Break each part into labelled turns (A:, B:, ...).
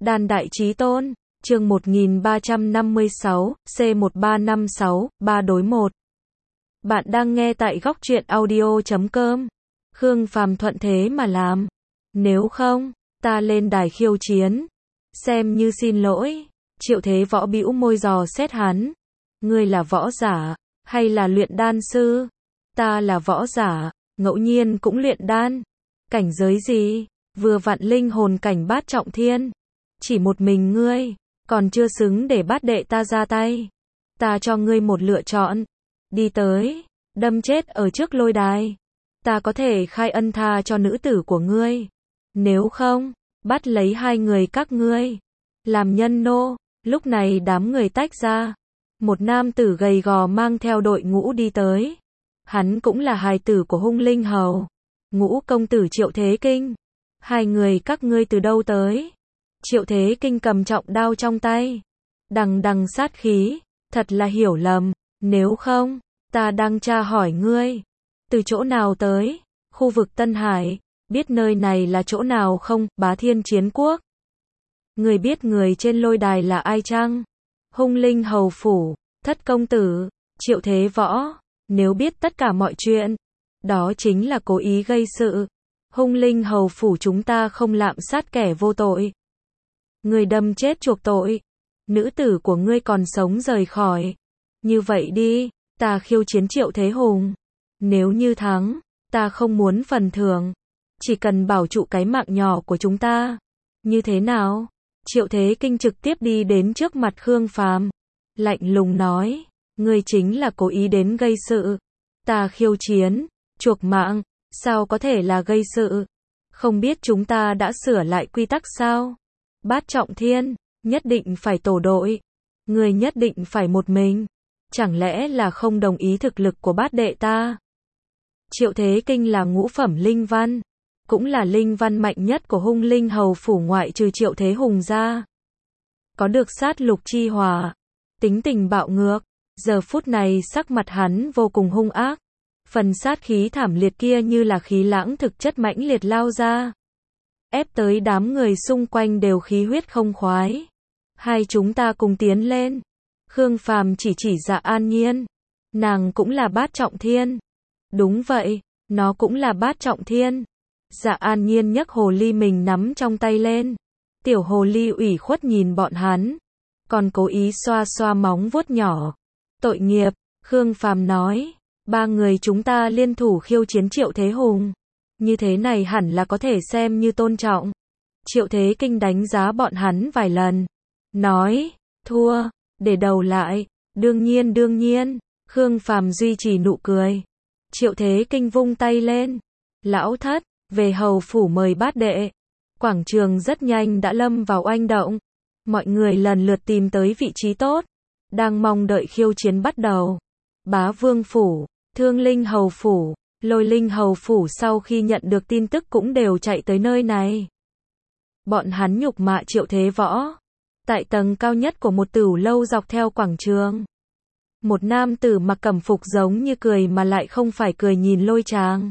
A: Đan Đại Chí Tôn, chương 1356, C1356, 3 đối 1. Bạn đang nghe tại góc truyện audio.com. Khương Phàm thuận thế mà làm. Nếu không, ta lên đài khiêu chiến. Xem như xin lỗi. Triệu Thế Võ bĩu môi dò xét hắn. Ngươi là võ giả, hay là luyện đan sư? Ta là võ giả, ngẫu nhiên cũng luyện đan. Cảnh giới gì? Vừa vặn linh hồn cảnh bát trọng thiên. Chỉ một mình ngươi, còn chưa xứng để bát đệ ta ra tay. Ta cho ngươi một lựa chọn. Đi tới, đâm chết ở trước lôi đài. Ta có thể khai ân tha cho nữ tử của ngươi. Nếu không, bắt lấy hai người các ngươi. Làm nhân nô. Lúc này đám người tách ra. Một nam tử gầy gò mang theo đội ngũ đi tới. Hắn cũng là hài tử của Hung Linh Hầu. Ngũ công tử Triệu Thế Kinh. Hai người các ngươi từ đâu tới? Triệu Thế Kinh cầm trọng đao trong tay. Đằng đằng sát khí. Thật là hiểu lầm. Nếu không, ta đang tra hỏi ngươi. Từ chỗ nào tới? Khu vực Tân Hải. Biết nơi này là chỗ nào không? Bá Thiên Chiến Quốc. Người biết người trên lôi đài là ai chăng? Hung Linh Hầu phủ. Thất công tử. Triệu Thế Võ. Nếu biết tất cả mọi chuyện, đó chính là cố ý gây sự. Hung Linh Hầu phủ chúng ta không lạm sát kẻ vô tội. Người đâm chết chuộc tội. Nữ tử của ngươi còn sống rời khỏi. Như vậy đi, ta khiêu chiến Triệu Thế Hùng. Nếu như thắng, ta không muốn phần thưởng. Chỉ cần bảo trụ cái mạng nhỏ của chúng ta. Như thế nào? Triệu Thế Kinh trực tiếp đi đến trước mặt Khương Phàm. Lạnh lùng nói. Ngươi chính là cố ý đến gây sự. Ta khiêu chiến, chuộc mạng, sao có thể là gây sự? Không biết chúng ta đã sửa lại quy tắc sao? Bát trọng thiên, nhất định phải tổ đội. Ngươi nhất định phải một mình. Chẳng lẽ là không đồng ý thực lực của bát đệ ta? Triệu Thế Kinh là ngũ phẩm linh văn. Cũng là linh văn mạnh nhất của Hung Linh Hầu phủ ngoại trừ Triệu Thế Hùng ra. Có được sát lục chi hỏa. Tính tình bạo ngược. Giờ phút này sắc mặt hắn vô cùng hung ác. Phần sát khí thảm liệt kia như là khí lãng thực chất mãnh liệt lao ra. Ép tới đám người xung quanh đều khí huyết không khoái. Hai chúng ta cùng tiến lên. Khương Phàm chỉ Dạ An Nhiên. Nàng cũng là bát trọng thiên. Đúng vậy, nó cũng là bát trọng thiên. Dạ An Nhiên nhấc hồ ly mình nắm trong tay lên. Tiểu hồ ly ủy khuất nhìn bọn hắn. Còn cố ý xoa xoa móng vuốt nhỏ. Tội nghiệp, Khương Phàm nói. Ba người chúng ta liên thủ khiêu chiến Triệu Thế Hùng. Như thế này hẳn là có thể xem như tôn trọng. Triệu Thế Kinh đánh giá bọn hắn vài lần. Nói, thua, để đầu lại. Đương nhiên. Khương Phàm duy trì nụ cười. Triệu Thế Kinh vung tay lên. Lão thất, về hầu phủ mời bát đệ. Quảng trường rất nhanh đã lâm vào oanh động. Mọi người lần lượt tìm tới vị trí tốt. Đang mong đợi khiêu chiến bắt đầu. Bá Vương phủ, Thương Linh Hầu phủ, Lôi Linh Hầu phủ sau khi nhận được tin tức cũng đều chạy tới nơi này. Bọn hắn nhục mạ Triệu Thế Võ. Tại tầng cao nhất của một tửu lâu dọc theo quảng trường. Một nam tử mặc cẩm phục giống như cười mà lại không phải cười nhìn Lôi Tràng.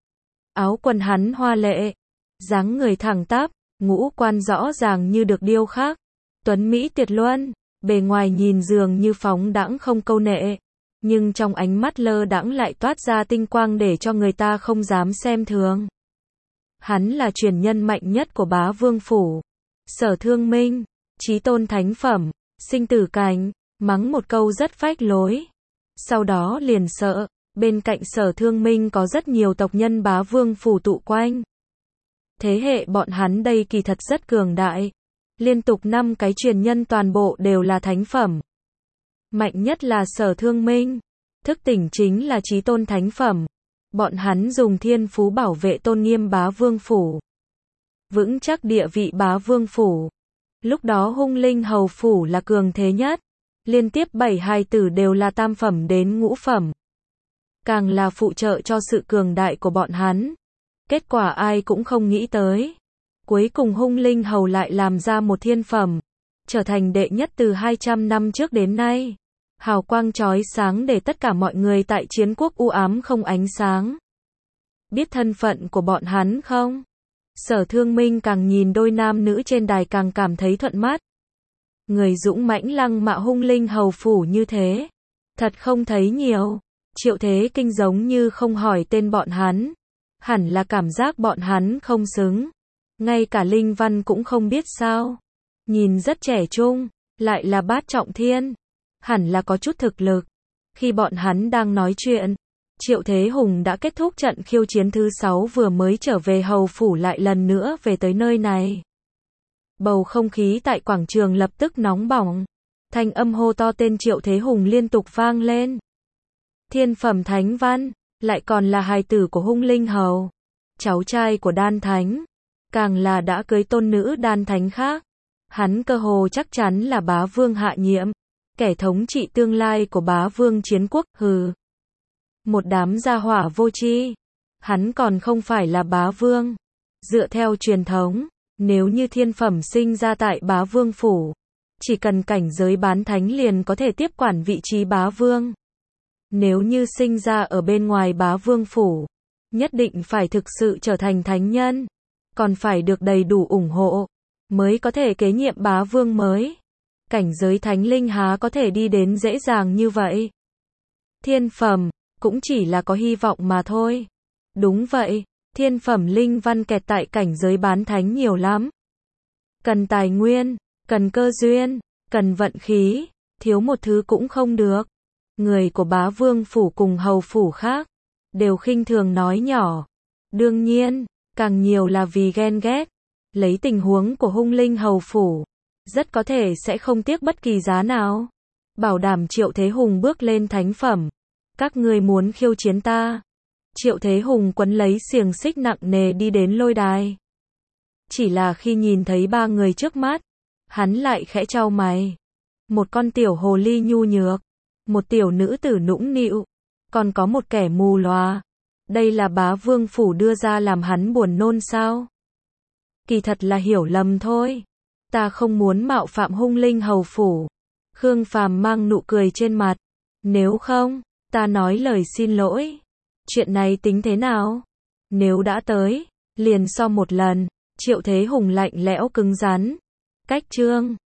A: Áo quần hắn hoa lệ, dáng người thẳng tắp, ngũ quan rõ ràng như được điêu khắc. Tuấn Mỹ tuyệt luân. Bề ngoài nhìn dường như phóng đãng không câu nệ, nhưng trong ánh mắt lơ đãng lại toát ra tinh quang để cho người ta không dám xem thường. Hắn là truyền nhân mạnh nhất của Bá Vương phủ. Sở Thương Minh, chí tôn thánh phẩm, sinh tử cảnh, mắng một câu rất phách lối. Sau đó liền sợ, bên cạnh Sở Thương Minh có rất nhiều tộc nhân Bá Vương phủ tụ quanh. Thế hệ bọn hắn đây kỳ thật rất cường đại. Liên tục 5 cái truyền nhân toàn bộ đều là thánh phẩm. Mạnh nhất là Sở Thương Minh. Thức tỉnh chính là chí tôn thánh phẩm. Bọn hắn dùng thiên phú bảo vệ tôn nghiêm Bá Vương phủ. Vững chắc địa vị Bá Vương phủ. Lúc đó Hung Linh Hầu phủ là cường thế nhất. Liên tiếp 7 hài tử đều là tam phẩm đến ngũ phẩm. Càng là phụ trợ cho sự cường đại của bọn hắn. Kết quả ai cũng không nghĩ tới. Cuối cùng Hung Linh Hầu lại làm ra một thiên phẩm, trở thành đệ nhất từ 200 năm trước đến nay. Hào quang chói sáng để tất cả mọi người tại chiến quốc u ám không ánh sáng. Biết thân phận của bọn hắn không? Sở Thương Minh càng nhìn đôi nam nữ trên đài càng cảm thấy thuận mắt. Người dũng mãnh lăng mạ hung linh hầu phủ như thế, thật không thấy nhiều. Triệu Thế Kinh giống như không hỏi tên bọn hắn, hẳn là cảm giác bọn hắn không xứng. Ngay cả Linh Văn cũng không biết sao. Nhìn rất trẻ trung, lại là bát trọng thiên, hẳn là có chút thực lực. Khi bọn hắn đang nói chuyện, Triệu Thế Hùng đã kết thúc trận khiêu chiến thứ 6 vừa mới trở về hầu phủ lại lần nữa về tới nơi này. Bầu không khí tại quảng trường lập tức nóng bỏng. Thanh âm hô to tên Triệu Thế Hùng liên tục vang lên. Thiên phẩm thánh văn, lại còn là hài tử của hung linh hầu, cháu trai của đan thánh, càng là đã cưới tôn nữ đan thánh khác. Hắn cơ hồ chắc chắn là bá vương hạ nhiệm, kẻ thống trị tương lai của bá vương chiến quốc. Hừ, một đám gia hỏa vô tri. Hắn còn không phải là bá vương. Dựa theo truyền thống, nếu như thiên phẩm sinh ra tại bá vương phủ, chỉ cần cảnh giới bán thánh liền có thể tiếp quản vị trí bá vương. Nếu như sinh ra ở bên ngoài bá vương phủ, nhất định phải thực sự trở thành thánh nhân, còn phải được đầy đủ ủng hộ, mới có thể kế nhiệm bá vương mới. Cảnh giới thánh linh há có thể đi đến dễ dàng như vậy. Thiên phẩm, cũng chỉ là có hy vọng mà thôi. Đúng vậy, thiên phẩm linh văn kẹt tại cảnh giới bán thánh nhiều lắm. Cần tài nguyên, cần cơ duyên, cần vận khí, thiếu một thứ cũng không được. Người của bá vương phủ cùng hầu phủ khác, đều khinh thường nói nhỏ. Đương nhiên, càng nhiều là vì ghen ghét. Lấy tình huống của hung linh hầu phủ, rất có thể sẽ không tiếc bất kỳ giá nào. Bảo đảm Triệu Thế Hùng bước lên thánh phẩm. Các ngươi muốn khiêu chiến ta. Triệu Thế Hùng quấn lấy xiềng xích nặng nề đi đến lôi đài. Chỉ là khi nhìn thấy ba người trước mắt, hắn lại khẽ chau mày. Một con tiểu hồ ly nhu nhược, một tiểu nữ tử nũng nịu, còn có một kẻ mù lòa. Đây là bá vương phủ đưa ra làm hắn buồn nôn sao? Kỳ thật là hiểu lầm thôi. Ta không muốn mạo phạm hung linh hầu phủ. Khương Phàm mang nụ cười trên mặt. Nếu không, ta nói lời xin lỗi. Chuyện này tính thế nào? Nếu đã tới, liền so một lần. Triệu Thế Hùng lạnh lẽo cứng rắn. Cách chương